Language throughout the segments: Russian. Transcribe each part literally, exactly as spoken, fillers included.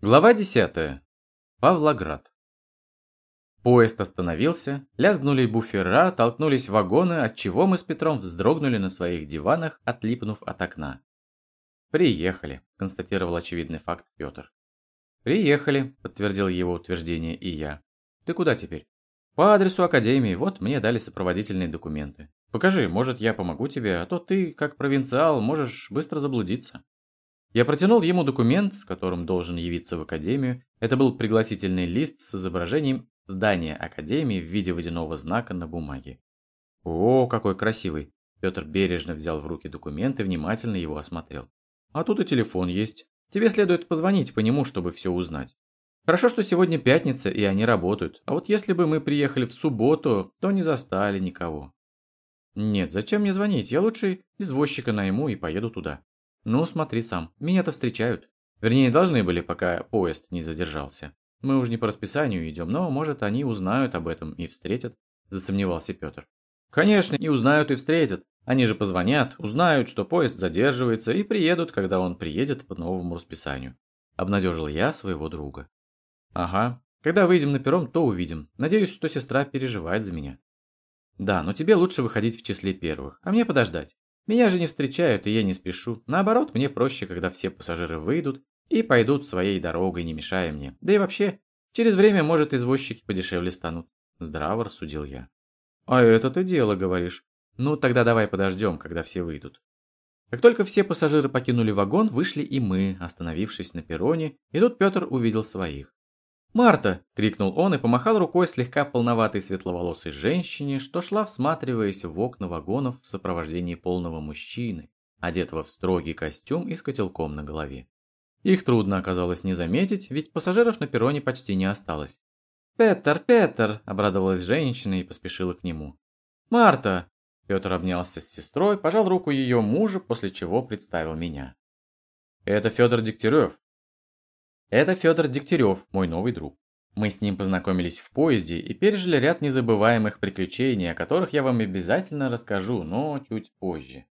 Глава десятая. Павлоград. Поезд остановился, лязгнули буфера, толкнулись вагоны, отчего мы с Петром вздрогнули на своих диванах, отлипнув от окна. «Приехали», – констатировал очевидный факт Петр. «Приехали», – подтвердил его утверждение и я. «Ты куда теперь?» «По адресу академии, вот мне дали сопроводительные документы. Покажи, может, я помогу тебе, а то ты, как провинциал, можешь быстро заблудиться». Я протянул ему документ, с которым должен явиться в академию. Это был пригласительный лист с изображением здания академии в виде водяного знака на бумаге. «О, какой красивый!» Петр бережно взял в руки документ и внимательно его осмотрел. «А тут и телефон есть. Тебе следует позвонить по нему, чтобы все узнать. Хорошо, что сегодня пятница, и они работают. А вот если бы мы приехали в субботу, то не застали никого». «Нет, зачем мне звонить? Я лучше извозчика найму и поеду туда». «Ну, смотри сам. Меня-то встречают. Вернее, должны были, пока поезд не задержался. Мы уж не по расписанию идем, но, может, они узнают об этом и встретят», – засомневался Петр. «Конечно, и узнают, и встретят. Они же позвонят, узнают, что поезд задерживается, и приедут, когда он приедет по новому расписанию», – обнадежил я своего друга. «Ага. Когда выйдем на перрон, то увидим. Надеюсь, что сестра переживает за меня». «Да, но тебе лучше выходить в числе первых, а мне подождать. Меня же не встречают, и я не спешу. Наоборот, мне проще, когда все пассажиры выйдут и пойдут своей дорогой, не мешая мне. Да и вообще, через время, может, извозчики подешевле станут». Здраво рассудил я. «А это ты дело, говоришь. Ну, тогда давай подождем, когда все выйдут». Как только все пассажиры покинули вагон, вышли и мы, остановившись на перроне, и тут Петр увидел своих. «Марта!» – крикнул он и помахал рукой слегка полноватой светловолосой женщине, что шла, всматриваясь в окна вагонов в сопровождении полного мужчины, одетого в строгий костюм и с котелком на голове. Их трудно оказалось не заметить, ведь пассажиров на перроне почти не осталось. «Петер, Петер!» – обрадовалась женщина и поспешила к нему. «Марта!» – Петр обнялся с сестрой, пожал руку ее мужа, после чего представил меня. «Это Федор Дегтярев». Это Федор Дегтярев, мой новый друг. Мы с ним познакомились в поезде и пережили ряд незабываемых приключений, о которых я вам обязательно расскажу, но чуть позже.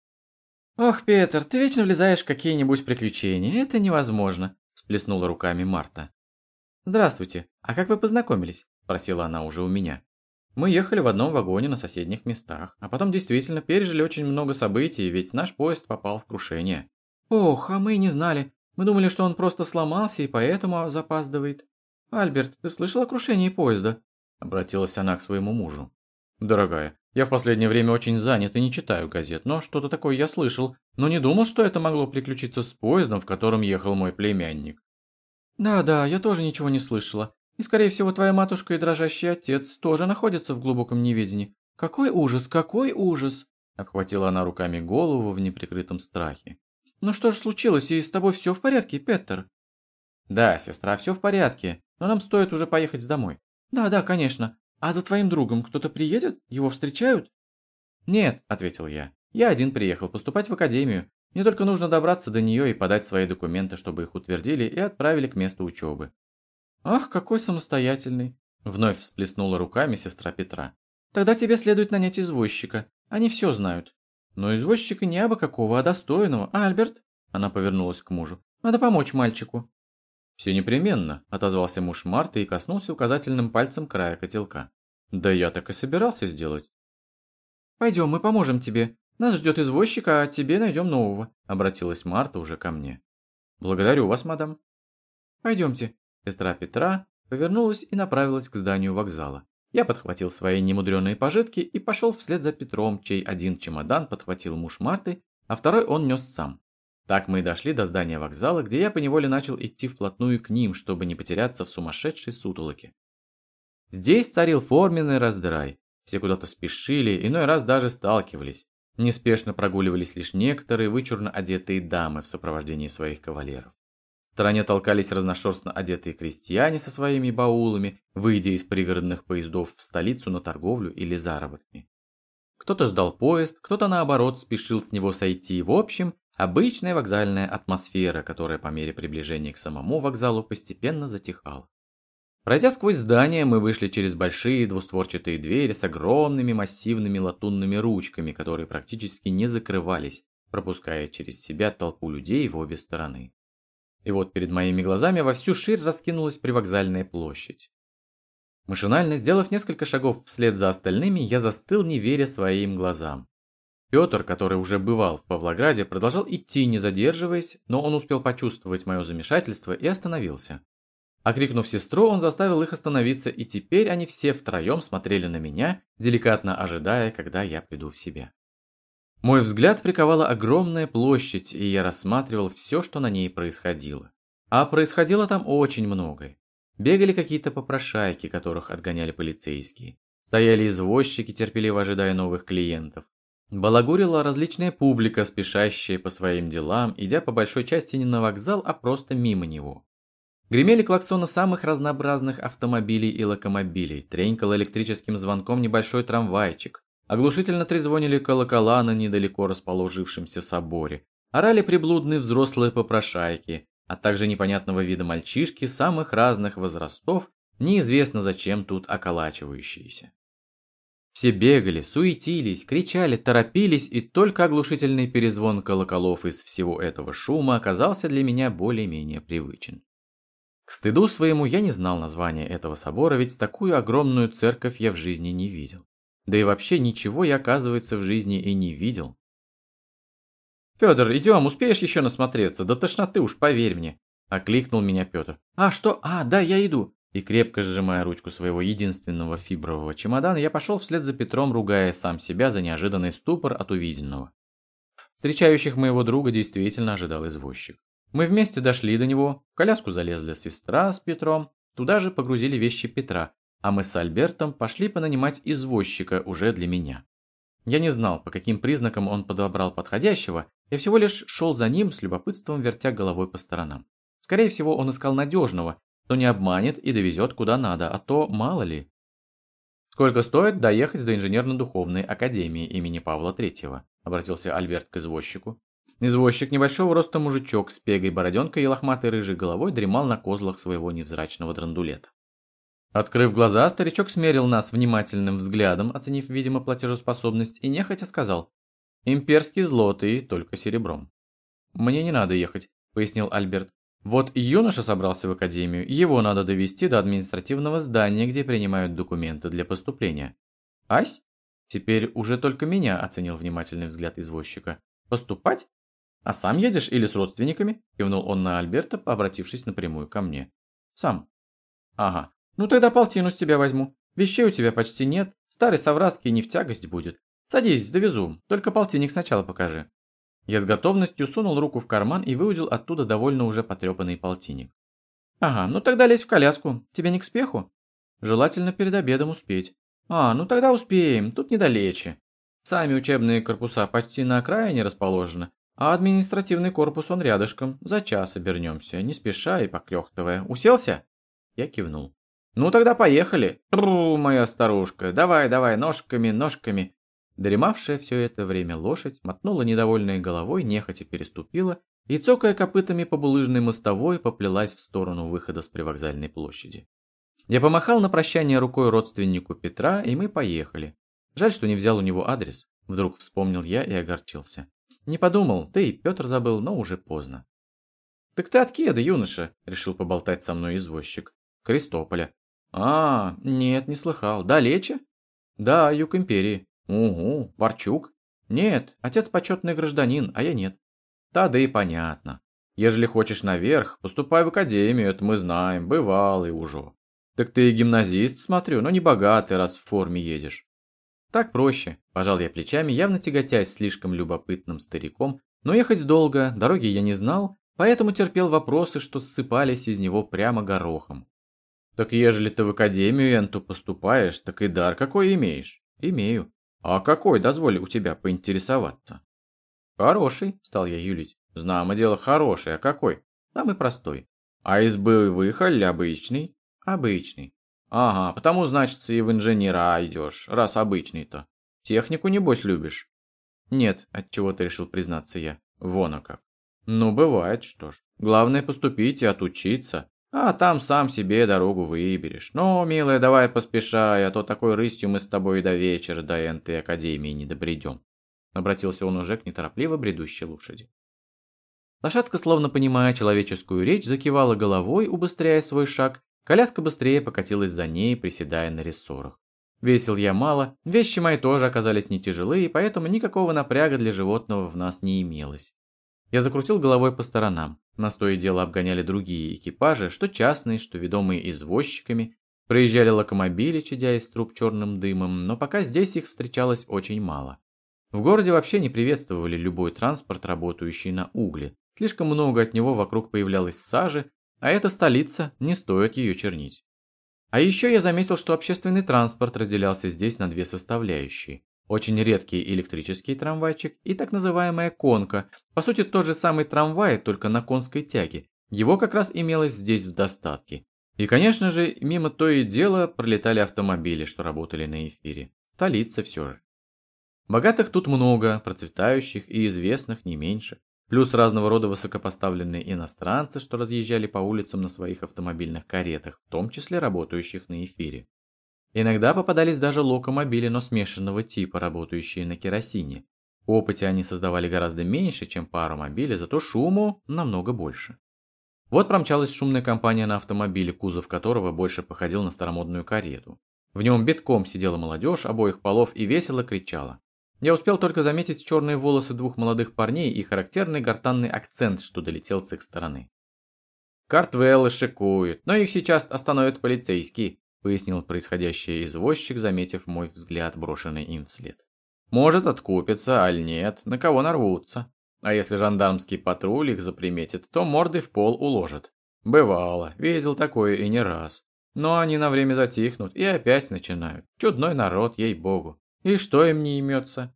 «Ох, Петр, ты вечно влезаешь в какие-нибудь приключения, это невозможно», – всплеснула руками Марта. «Здравствуйте, а как вы познакомились?» – спросила она уже у меня. Мы ехали в одном вагоне на соседних местах, а потом действительно пережили очень много событий, ведь наш поезд попал в крушение. «Ох, а мы и не знали. Мы думали, что он просто сломался и поэтому запаздывает. Альберт, ты слышал о крушении поезда?» Обратилась она к своему мужу. «Дорогая, я в последнее время очень занят и не читаю газет, но что-то такое я слышал, но не думал, что это могло приключиться с поездом, в котором ехал мой племянник». «Да-да, я тоже ничего не слышала. И, скорее всего, твоя матушка и дрожащий отец тоже находятся в глубоком неведении. Какой ужас, какой ужас!» Обхватила она руками голову в неприкрытом страхе. «Ну что же случилось, и с тобой все в порядке, Петер?» «Да, сестра, все в порядке, но нам стоит уже поехать домой». «Да, да, конечно. А за твоим другом кто-то приедет? Его встречают?» «Нет», — ответил я. «Я один приехал поступать в академию. Мне только нужно добраться до нее и подать свои документы, чтобы их утвердили и отправили к месту учебы». «Ах, какой самостоятельный!» — вновь всплеснула руками сестра Петра. «Тогда тебе следует нанять извозчика. Они все знают». «Но извозчика не абы какого, а достойного. Альберт?» Она повернулась к мужу. «Надо помочь мальчику». «Все непременно», – отозвался муж Марты и коснулся указательным пальцем края котелка. «Да я так и собирался сделать». «Пойдем, мы поможем тебе. Нас ждет извозчик, а тебе найдем нового», – обратилась Марта уже ко мне. «Благодарю вас, мадам». «Пойдемте». Сестра Петра повернулась и направилась к зданию вокзала. Я подхватил свои немудреные пожитки и пошел вслед за Петром, чей один чемодан подхватил муж Марты, а второй он нес сам. Так мы и дошли до здания вокзала, где я поневоле начал идти вплотную к ним, чтобы не потеряться в сумасшедшей сутолоке. Здесь царил форменный раздрай. Все куда-то спешили, иной раз даже сталкивались. Неспешно прогуливались лишь некоторые вычурно одетые дамы в сопровождении своих кавалеров. В стороне толкались разношерстно одетые крестьяне со своими баулами, выйдя из пригородных поездов в столицу на торговлю или заработки. Кто-то ждал поезд, кто-то наоборот спешил с него сойти. В общем, обычная вокзальная атмосфера, которая по мере приближения к самому вокзалу постепенно затихала. Пройдя сквозь здание, мы вышли через большие двустворчатые двери с огромными массивными латунными ручками, которые практически не закрывались, пропуская через себя толпу людей в обе стороны. И вот перед моими глазами во всю ширь раскинулась привокзальная площадь. Машинально сделав несколько шагов вслед за остальными, я застыл, не веря своим глазам. Петр, который уже бывал в Павлограде, продолжал идти, не задерживаясь, но он успел почувствовать мое замешательство и остановился. Окрикнув сестру, он заставил их остановиться, и теперь они все втроем смотрели на меня, деликатно ожидая, когда я приду в себя. Мой взгляд приковала огромная площадь, и я рассматривал все, что на ней происходило. А происходило там очень многое. Бегали какие-то попрошайки, которых отгоняли полицейские. Стояли извозчики, терпеливо ожидая новых клиентов. Балагурила различная публика, спешащая по своим делам, идя по большой части не на вокзал, а просто мимо него. Гремели клаксоны самых разнообразных автомобилей и локомобилей, тренькал электрическим звонком небольшой трамвайчик, оглушительно трезвонили колокола на недалеко расположившемся соборе, орали приблудные взрослые попрошайки, а также непонятного вида мальчишки самых разных возрастов, неизвестно зачем тут околачивающиеся. Все бегали, суетились, кричали, торопились, и только оглушительный перезвон колоколов из всего этого шума оказался для меня более-менее привычен. К стыду своему я не знал названия этого собора, ведь такую огромную церковь я в жизни не видел. Да и вообще ничего я, оказывается, в жизни и не видел. «Федор, идем, успеешь еще насмотреться? До тошноты уж, поверь мне!» – окликнул меня Петр. «А, что? А, да, я иду!» И крепко сжимая ручку своего единственного фибрового чемодана, я пошел вслед за Петром, ругая сам себя за неожиданный ступор от увиденного. Встречающих моего друга действительно ожидал извозчик. Мы вместе дошли до него, в коляску залезла сестра с Петром, туда же погрузили вещи Петра, а мы с Альбертом пошли понанимать извозчика уже для меня. Я не знал, по каким признакам он подобрал подходящего, я всего лишь шел за ним с любопытством, вертя головой по сторонам. Скорее всего, он искал надежного, кто не обманет и довезет куда надо, а то мало ли. «Сколько стоит доехать до инженерно-духовной академии имени Павла Третьего?» – обратился Альберт к извозчику. Извозчик, небольшого роста мужичок с пегой бороденкой и лохматой рыжей головой, дремал на козлах своего невзрачного драндулета. Открыв глаза, старичок смерил нас внимательным взглядом, оценив, видимо, платежеспособность, и нехотя сказал: «Имперский злотый, только серебром». «Мне не надо ехать», – пояснил Альберт. «Вот юноша собрался в академию, его надо довести до административного здания, где принимают документы для поступления». «Ась?» Теперь уже только меня оценил внимательный взгляд извозчика. «Поступать? А сам едешь или с родственниками?» – кивнул он на Альберта, обратившись напрямую ко мне. «Сам». «Ага. Ну тогда полтину с тебя возьму. Вещей у тебя почти нет. Старый совраский не в тягость будет. Садись, довезу. Только полтинник сначала покажи». Я с готовностью сунул руку в карман и выудил оттуда довольно уже потрепанный полтинник. «Ага, ну тогда лезь в коляску. Тебе не к спеху?» «Желательно перед обедом успеть». «А, ну тогда успеем. Тут недалече. Сами учебные корпуса почти на окраине расположены, а административный корпус он рядышком. За час обернемся, не спеша и поклёхтывая. Уселся?» Я кивнул. «Ну тогда поехали. Тру, моя старушка. Давай, давай, ножками, ножками». Дремавшая все это время лошадь мотнула недовольной головой, нехотя переступила и, цокая копытами по булыжной мостовой, поплелась в сторону выхода с привокзальной площади. Я помахал на прощание рукой родственнику Петра, и мы поехали. Жаль, что не взял у него адрес. Вдруг вспомнил я и огорчился. Не подумал, да и Петр забыл, но уже поздно. «Так ты от кеда, юноша?» – решил поболтать со мной извозчик. «Крестополя». «А, нет, не слыхал. Далече?» «Да, юг империи». «Угу, Борчук?» «Нет, отец почетный гражданин, а я нет». «Да, да и понятно. Ежели хочешь наверх, поступай в академию, это мы знаем, бывалый уже. Так ты и гимназист, смотрю, но не богатый, раз в форме едешь». «Так проще», – пожал я плечами, явно тяготясь слишком любопытным стариком, но ехать долго, дороги я не знал, поэтому терпел вопросы, что ссыпались из него прямо горохом. «Так ежели ты в академию энту поступаешь, так и дар какой имеешь?» «Имею». «А какой, дозволь у тебя поинтересоваться?» «Хороший», – стал я юлить. «Знамо дело хороший, а какой?» «Самый простой». «А из боевых, аль обычный?» «Обычный». «Ага, потому, значится, и в инженера идешь, раз обычный-то. Технику, небось, любишь?» «Нет», – отчего-то решил признаться я. «Вон, а как». «Ну, бывает, что ж. Главное поступить и отучиться, а там сам себе дорогу выберешь. Ну, милая, давай поспешай, а то такой рысью мы с тобой до вечера до энтой академии не добредем», – обратился он уже к неторопливо бредущей лошади. Лошадка, словно понимая человеческую речь, закивала головой, убыстряя свой шаг. Коляска быстрее покатилась за ней, приседая на рессорах. Весил я мало, вещи мои тоже оказались не тяжелые, поэтому никакого напряга для животного в нас не имелось. Я закрутил головой по сторонам. Нас то и дело обгоняли другие экипажи, что частные, что ведомые извозчиками. Проезжали локомобили, чадя из труб черным дымом, но пока здесь их встречалось очень мало. В городе вообще не приветствовали любой транспорт, работающий на угле. Слишком много от него вокруг появлялось сажи, а эта столица, не стоит ее чернить. А еще я заметил, что общественный транспорт разделялся здесь на две составляющие. Очень редкий электрический трамвайчик и так называемая конка, по сути тот же самый трамвай, только на конской тяге. Его как раз имелось здесь в достатке. И, конечно же, мимо то и дело пролетали автомобили, что работали на эфире. Столица все же. Богатых тут много, процветающих и известных не меньше. Плюс разного рода высокопоставленные иностранцы, что разъезжали по улицам на своих автомобильных каретах, в том числе работающих на эфире. Иногда попадались даже локомобили, но смешанного типа, работающие на керосине. В опыте они создавали гораздо меньше, чем паромобили, зато шуму намного больше. Вот промчалась шумная компания на автомобиле, кузов которого больше походил на старомодную карету. В нем битком сидела молодежь обоих полов и весело кричала. Я успел только заметить черные волосы двух молодых парней и характерный гортанный акцент, что долетел с их стороны. «Картвеллы шикуют, но их сейчас остановят полицейские», пояснил происходящее извозчик, заметив мой взгляд, брошенный им вслед. «Может, откупятся, аль нет, на кого нарвутся. А если жандармский патруль их заприметит, то мордой в пол уложат. Бывало, видел такое и не раз. Но они на время затихнут и опять начинают. Чудной народ, ей-богу. И что им не имется?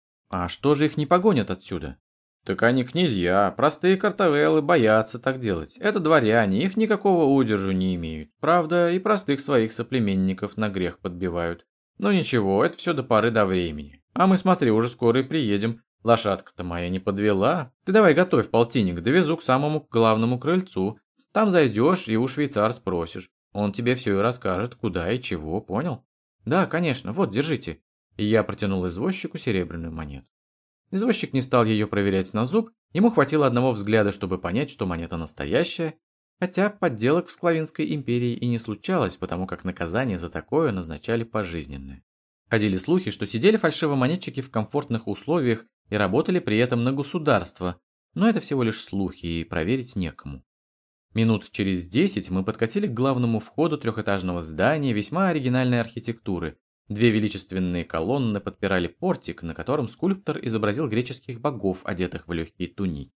А что же их не погонят отсюда? Так они князья, простые картавеллы боятся так делать. Это дворяне, их никакого удержу не имеют. Правда, и простых своих соплеменников на грех подбивают. Но ничего, это все до поры до времени. А мы, смотри, уже скоро и приедем. Лошадка-то моя не подвела. Ты давай готовь полтинник, довезу к самому главному крыльцу. Там зайдешь и у швейцар спросишь. Он тебе все и расскажет, куда и чего, понял? Да, конечно, вот, держите. И я протянул извозчику серебряную монету. Извозчик не стал ее проверять на зуб, ему хватило одного взгляда, чтобы понять, что монета настоящая, хотя подделок в Склавинской империи и не случалось, потому как наказание за такое назначали пожизненное. Ходили слухи, что сидели фальшивомонетчики в комфортных условиях и работали при этом на государство, но это всего лишь слухи и проверить некому. Минут через десять мы подкатили к главному входу трехэтажного здания весьма оригинальной архитектуры. Две величественные колонны подпирали портик, на котором скульптор изобразил греческих богов, одетых в легкие туники.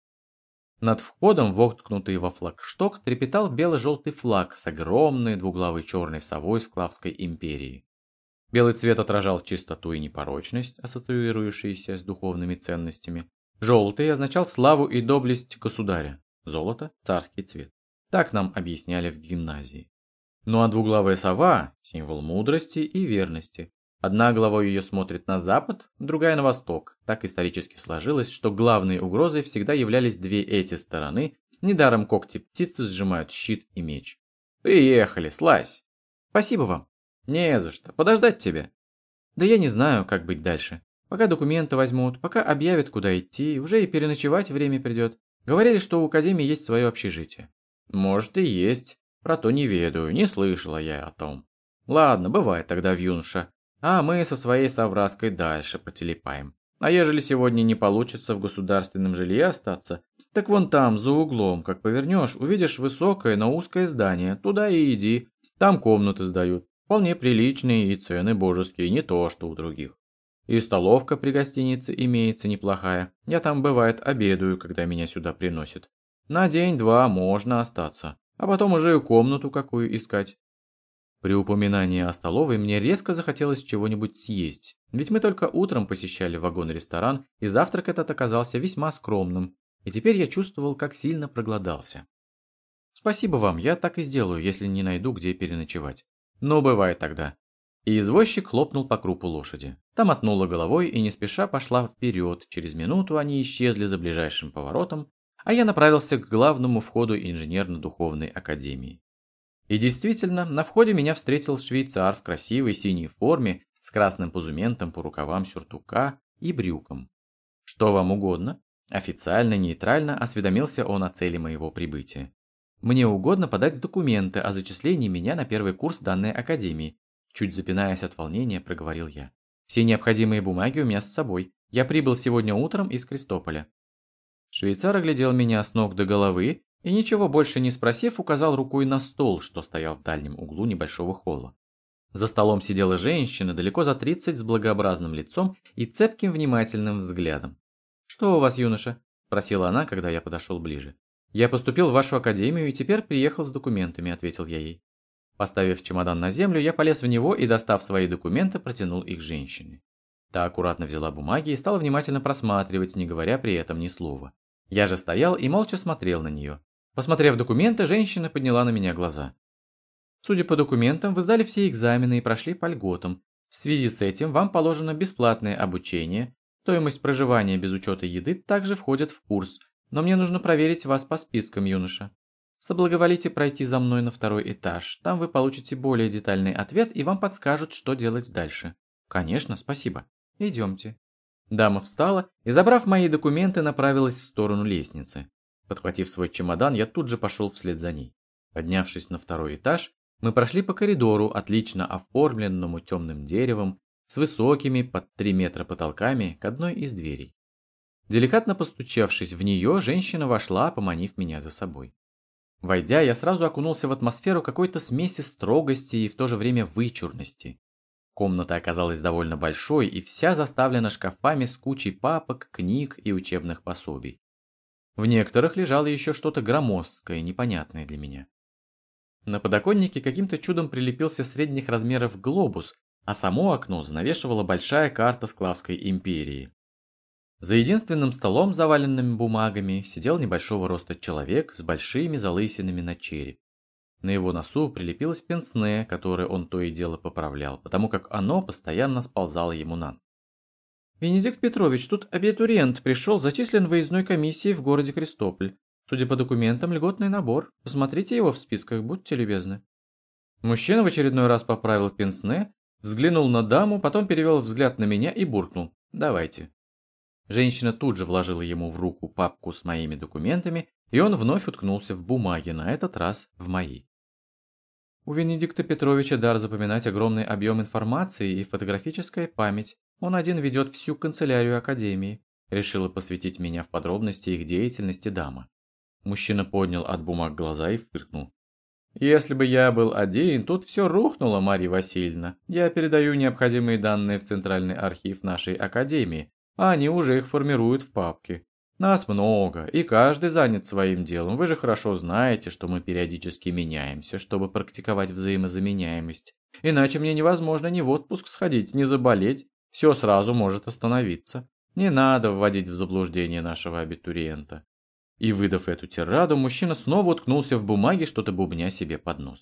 Над входом, воткнутый во флагшток, трепетал бело-желтый флаг с огромной двуглавой черной совой Склавской империи. Белый цвет отражал чистоту и непорочность, ассоциирующиеся с духовными ценностями. Желтый означал славу и доблесть государя. Золото – царский цвет. Так нам объясняли в гимназии. Ну а двуглавая сова – символ мудрости и верности. Одна глава ее смотрит на запад, другая на восток. Так исторически сложилось, что главной угрозой всегда являлись две эти стороны. Недаром когти птицы сжимают щит и меч. «Приехали, слазь!» «Спасибо вам!» «Не за что. Подождать тебя?» «Да я не знаю, как быть дальше. Пока документы возьмут, пока объявят, куда идти, уже и переночевать время придет. Говорили, что у академии есть свое общежитие». «Может и есть. Про то не ведаю, не слышала я о том. Ладно, бывает тогда, юноша. А мы со своей совраской дальше потелепаем. А ежели сегодня не получится в государственном жилье остаться, так вон там, за углом, как повернешь, увидишь высокое, но узкое здание. Туда и иди. Там комнаты сдают. Вполне приличные и цены божеские, не то что у других. И столовка при гостинице имеется неплохая. Я там, бывает, обедаю, когда меня сюда приносят. На день-два можно остаться. А потом уже и комнату какую искать. При упоминании о столовой мне резко захотелось чего-нибудь съесть. Ведь мы только утром посещали вагон-ресторан, и завтрак этот оказался весьма скромным. И теперь я чувствовал, как сильно проголодался. Спасибо вам, я так и сделаю, если не найду, где переночевать. Ну, бывает тогда. И извозчик хлопнул по крупу лошади. Та мотнула головой и не спеша пошла вперед. Через минуту они исчезли за ближайшим поворотом, а я направился к главному входу инженерно-духовной академии. И действительно, на входе меня встретил швейцар в красивой синей форме с красным позументом по рукавам сюртука и брюкам. «Что вам угодно?» Официально, нейтрально осведомился он о цели моего прибытия. Мне угодно подать документы о зачислении меня на первый курс данной академии. Чуть запинаясь от волнения, проговорил я. Все необходимые бумаги у меня с собой. Я прибыл сегодня утром из Крестополя. Швейцар оглядел меня с ног до головы и, ничего больше не спросив, указал рукой на стол, что стоял в дальнем углу небольшого холла. За столом сидела женщина, далеко за тридцать, с благообразным лицом и цепким внимательным взглядом. «Что у вас, юноша?» – спросила она, когда я подошел ближе. «Я поступил в вашу академию и теперь приехал с документами», – ответил я ей. Поставив чемодан на землю, я полез в него и, достав свои документы, протянул их женщине. Та аккуратно взяла бумаги и стала внимательно просматривать, не говоря при этом ни слова. Я же стоял и молча смотрел на нее. Посмотрев документы, женщина подняла на меня глаза. «Судя по документам, вы сдали все экзамены и прошли по льготам. В связи с этим вам положено бесплатное обучение. Стоимость проживания без учета еды также входит в курс, но мне нужно проверить вас по спискам, юноша. Соблаговолите пройти за мной на второй этаж. Там вы получите более детальный ответ и вам подскажут, что делать дальше». «Конечно, спасибо. Идемте». Дама встала и, забрав мои документы, направилась в сторону лестницы. Подхватив свой чемодан, я тут же пошел вслед за ней. Поднявшись на второй этаж, мы прошли по коридору, отлично оформленному темным деревом, с высокими под три метра потолками к одной из дверей. Деликатно постучавшись в нее, женщина вошла, поманив меня за собой. Войдя, я сразу окунулся в атмосферу какой-то смеси строгости и в то же время вычурности. Комната оказалась довольно большой и вся заставлена шкафами с кучей папок, книг и учебных пособий. В некоторых лежало еще что-то громоздкое, непонятное для меня. На подоконнике каким-то чудом прилепился средних размеров глобус, а само окно занавешивала большая карта Склавской империи. За единственным столом, заваленным бумагами, сидел небольшого роста человек с большими залысинами на череп. На его носу прилепилось пенсне, которое он то и дело поправлял, потому как оно постоянно сползало ему на нос. «Венедикт Петрович, тут абитуриент пришел, зачислен выездной комиссией в городе Крестополь. Судя по документам, льготный набор. Посмотрите его в списках, будьте любезны». Мужчина в очередной раз поправил пенсне, взглянул на даму, потом перевел взгляд на меня и буркнул: «Давайте». Женщина тут же вложила ему в руку папку с моими документами, и он вновь уткнулся в бумаги, на этот раз в мои. У Венедикта Петровича дар запоминать огромный объем информации и фотографическая память. Он один ведет всю канцелярию академии. Решила посвятить меня в подробности их деятельности дама. Мужчина поднял от бумаг глаза и фыркнул. «Если бы я был один, тут все рухнуло, Марья Васильевна. Я передаю необходимые данные в Центральный архив нашей академии, а они уже их формируют в папке. Нас много, и каждый занят своим делом. Вы же хорошо знаете, что мы периодически меняемся, чтобы практиковать взаимозаменяемость. Иначе мне невозможно ни в отпуск сходить, ни заболеть. Все сразу может остановиться. Не надо вводить в заблуждение нашего абитуриента». И, выдав эту тираду, мужчина снова уткнулся в бумаги, что-то бубня себе под нос.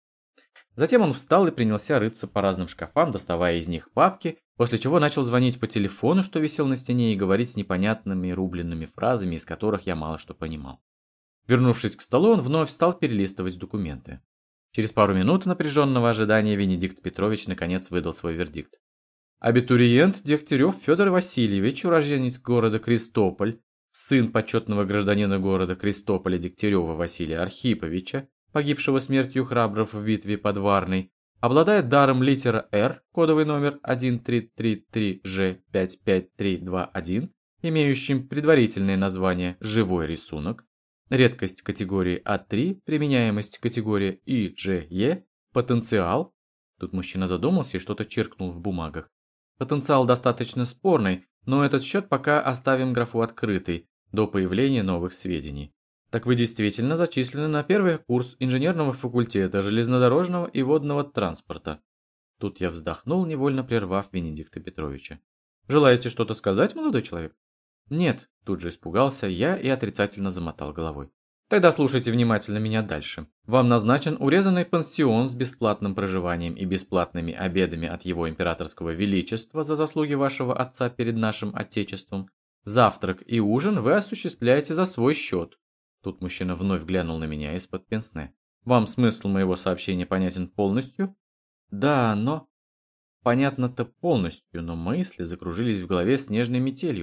Затем он встал и принялся рыться по разным шкафам, доставая из них папки, после чего начал звонить по телефону, что висел на стене, и говорить с непонятными рубленными фразами, из которых я мало что понимал. Вернувшись к столу, он вновь стал перелистывать документы. Через пару минут напряженного ожидания Венедикт Петрович наконец выдал свой вердикт. Абитуриент Дегтярев Федор Васильевич, уроженец города Крестополь, сын почетного гражданина города Крестополя Дегтярева Василия Архиповича, погибшего смертью храбров в битве под Варной, обладает даром литера Р, кодовый номер один три три три Ж пять пять три два один, имеющим предварительное название «Живой рисунок», редкость категории А три, применяемость категории И Ж Е, потенциал. Тут мужчина задумался и что-то чиркнул в бумагах. Потенциал достаточно спорный, но этот счет пока оставим графу открытой, до появления новых сведений. Так вы действительно зачислены на первый курс инженерного факультета железнодорожного и водного транспорта. Тут я вздохнул, невольно прервав Венедикта Петровича. Желаете что-то сказать, молодой человек? Нет, тут же испугался я и отрицательно замотал головой. Тогда слушайте внимательно меня дальше. Вам назначен урезанный пансион с бесплатным проживанием и бесплатными обедами от его императорского величества за заслуги вашего отца перед нашим отечеством. Завтрак и ужин вы осуществляете за свой счет. Тут мужчина вновь глянул на меня из-под пенсне. Вам смысл моего сообщения понятен полностью? Да, но... Понятно-то полностью, но мысли закружились в голове снежной метелью.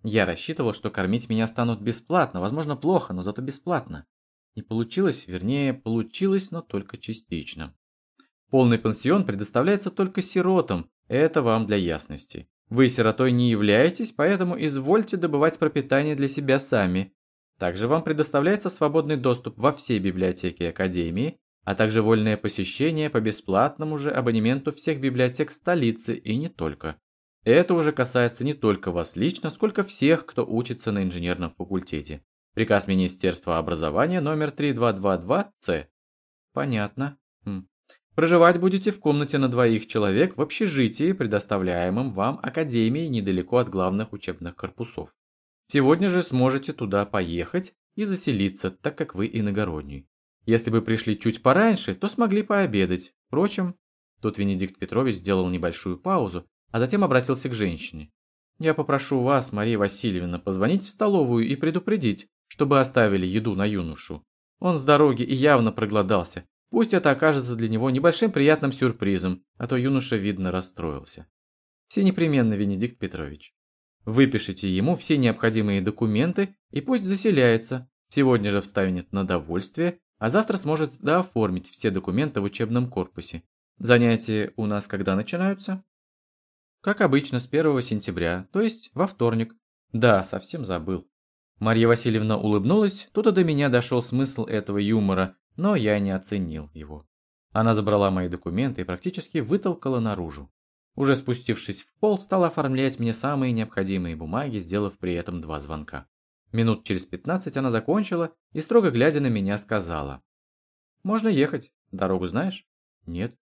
Я рассчитывал, что кормить меня станут бесплатно, возможно, плохо, но зато бесплатно. Не получилось, вернее, получилось, но только частично. Полный пансион предоставляется только сиротам, это вам для ясности. Вы сиротой не являетесь, поэтому извольте добывать пропитание для себя сами. Также вам предоставляется свободный доступ во все библиотеки Академии, а также вольное посещение по бесплатному же абонементу всех библиотек столицы и не только. Это уже касается не только вас лично, сколько всех, кто учится на инженерном факультете. Приказ Министерства образования номер три два два два Ц. Понятно. Хм. Проживать будете в комнате на двоих человек в общежитии, предоставляемом вам Академией недалеко от главных учебных корпусов. Сегодня же сможете туда поехать и заселиться, так как вы иногородний. Если бы пришли чуть пораньше, то смогли пообедать. Впрочем, тут Венедикт Петрович сделал небольшую паузу, а затем обратился к женщине. Я попрошу вас, Мария Васильевна, позвонить в столовую и предупредить, чтобы оставили еду на юношу. Он с дороги и явно проголодался. Пусть это окажется для него небольшим приятным сюрпризом, а то юноша, видно, расстроился. Все непременно, Венедикт Петрович. Выпишите ему все необходимые документы и пусть заселяется. Сегодня же встанет на довольствие, а завтра сможет дооформить все документы в учебном корпусе. Занятия у нас когда начинаются? Как обычно, с первого сентября, то есть во вторник. Да, совсем забыл. Марья Васильевна улыбнулась, тут и до меня дошел смысл этого юмора, но я не оценил его. Она забрала мои документы и практически вытолкала наружу. Уже спустившись в пол, стала оформлять мне самые необходимые бумаги, сделав при этом два звонка. Минут через пятнадцать она закончила и, строго глядя на меня, сказала. «Можно ехать. Дорогу знаешь?» «Нет».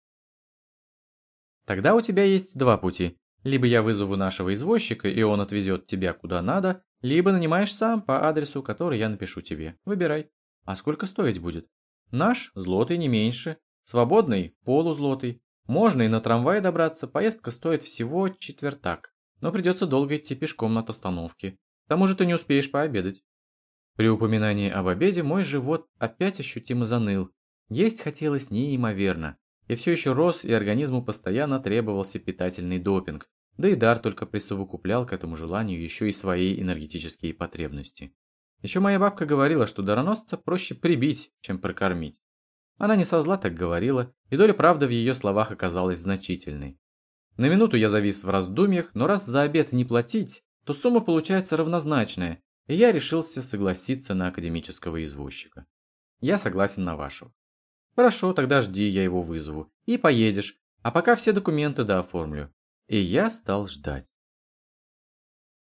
«Тогда у тебя есть два пути. Либо я вызову нашего извозчика, и он отвезет тебя куда надо, либо нанимаешь сам по адресу, который я напишу тебе. Выбирай. А сколько стоить будет? Наш злотый не меньше, свободный полузлотый. Можно и на трамвае добраться, поездка стоит всего четвертак, но придется долго идти пешком от остановки. К тому же ты не успеешь пообедать». При упоминании об обеде мой живот опять ощутимо заныл. Есть хотелось неимоверно. Я все еще рос, и организму постоянно требовался питательный допинг, да и дар только присовокуплял к этому желанию еще и свои энергетические потребности. Еще моя бабка говорила, что дароносца проще прибить, чем прокормить. Она не со зла так говорила, и доля правды в ее словах оказалась значительной. На минуту я завис в раздумьях, но раз за обед не платить, то сумма получается равнозначная, и я решился согласиться на академического извозчика. Я согласен на вашего. Хорошо, тогда жди, я его вызову. И поедешь, а пока все документы дооформлю. И я стал ждать.